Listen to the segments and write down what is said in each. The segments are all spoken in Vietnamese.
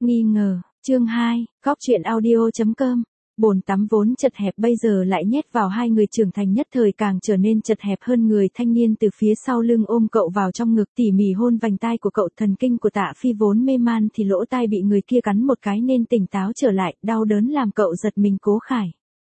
Nghi ngờ, chương 2, góc truyện audio.com. Bồn tắm vốn chật hẹp bây giờ lại nhét vào hai người trưởng thành nhất thời càng trở nên chật hẹp hơn. Người thanh niên từ phía sau lưng ôm cậu vào trong ngực tỉ mỉ hôn vành tai của cậu. Thần kinh của Tạ Phi vốn mê man thì lỗ tai bị người kia cắn một cái nên tỉnh táo trở lại, đau đớn làm cậu giật mình. Cố Khải.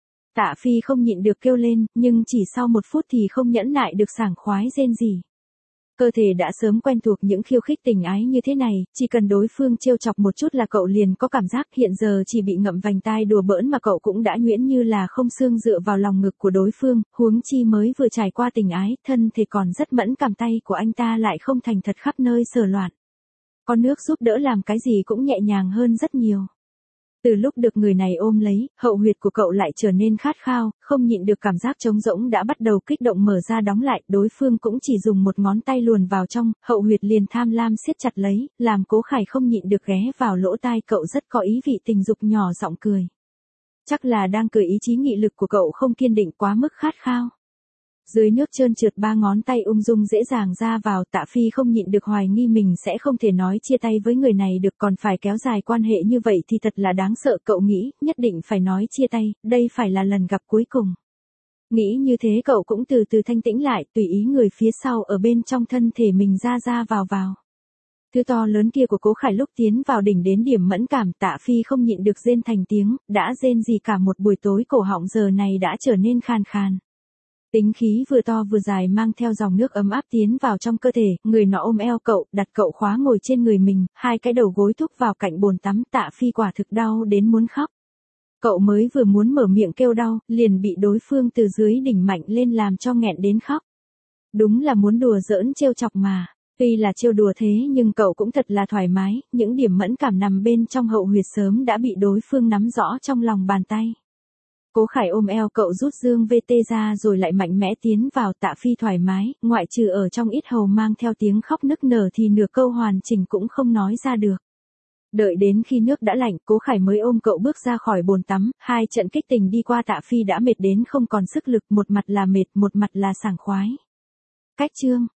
Tạ Phi không nhịn được kêu lên, nhưng chỉ sau một phút thì không nhẫn nại được sảng khoái rên rỉ. Cơ thể đã sớm quen thuộc những khiêu khích tình ái như thế này, chỉ cần đối phương trêu chọc một chút là cậu liền có cảm giác. Hiện giờ chỉ bị ngậm vành tai đùa bỡn mà cậu cũng đã nhuyễn như là không xương dựa vào lòng ngực của đối phương, huống chi mới vừa trải qua tình ái, thân thể còn rất mẫn cảm, tay của anh ta lại không thành thật khắp nơi sờ loạn. Có nước giúp đỡ làm cái gì cũng nhẹ nhàng hơn rất nhiều. Từ lúc được người này ôm lấy, hậu huyệt của cậu lại trở nên khát khao, không nhịn được cảm giác trống rỗng đã bắt đầu kích động mở ra đóng lại, đối phương cũng chỉ dùng một ngón tay luồn vào trong, hậu huyệt liền tham lam siết chặt lấy, làm Cố Khải không nhịn được ghé vào lỗ tai cậu rất có ý vị tình dục nhỏ giọng cười. Chắc là đang cười ý chí nghị lực của cậu không kiên định quá mức khát khao. Dưới nước trơn trượt ba ngón tay ung dung dễ dàng ra vào, Tạ Phi không nhịn được hoài nghi mình sẽ không thể nói chia tay với người này được, còn phải kéo dài quan hệ như vậy thì thật là đáng sợ. Cậu nghĩ, nhất định phải nói chia tay, đây phải là lần gặp cuối cùng. Nghĩ như thế cậu cũng từ từ thanh tĩnh lại, tùy ý người phía sau ở bên trong thân thể mình ra vào. Thứ to lớn kia của Cố Khải lúc tiến vào đỉnh đến điểm mẫn cảm, Tạ Phi không nhịn được rên thành tiếng, đã rên gì cả một buổi tối, cổ họng giờ này đã trở nên khàn khàn. Tính khí vừa to vừa dài mang theo dòng nước ấm áp tiến vào trong cơ thể, người nọ ôm eo cậu, đặt cậu khóa ngồi trên người mình, hai cái đầu gối thúc vào cạnh bồn tắm. Tạ Phi quả thực đau đến muốn khóc. Cậu mới vừa muốn mở miệng kêu đau, liền bị đối phương từ dưới đỉnh mạnh lên làm cho nghẹn đến khóc. Đúng là muốn đùa giỡn trêu chọc mà. Tuy là trêu đùa thế nhưng cậu cũng thật là thoải mái, những điểm mẫn cảm nằm bên trong hậu huyệt sớm đã bị đối phương nắm rõ trong lòng bàn tay. Cố Khải ôm eo cậu rút dương VT ra rồi lại mạnh mẽ tiến vào. Tạ Phi thoải mái, ngoại trừ ở trong ít hầu mang theo tiếng khóc nức nở thì nửa câu hoàn chỉnh cũng không nói ra được. Đợi đến khi nước đã lạnh, Cố Khải mới ôm cậu bước ra khỏi bồn tắm, hai trận kích tình đi qua Tạ Phi đã mệt đến không còn sức lực, một mặt là mệt, một mặt là sảng khoái. Cách chương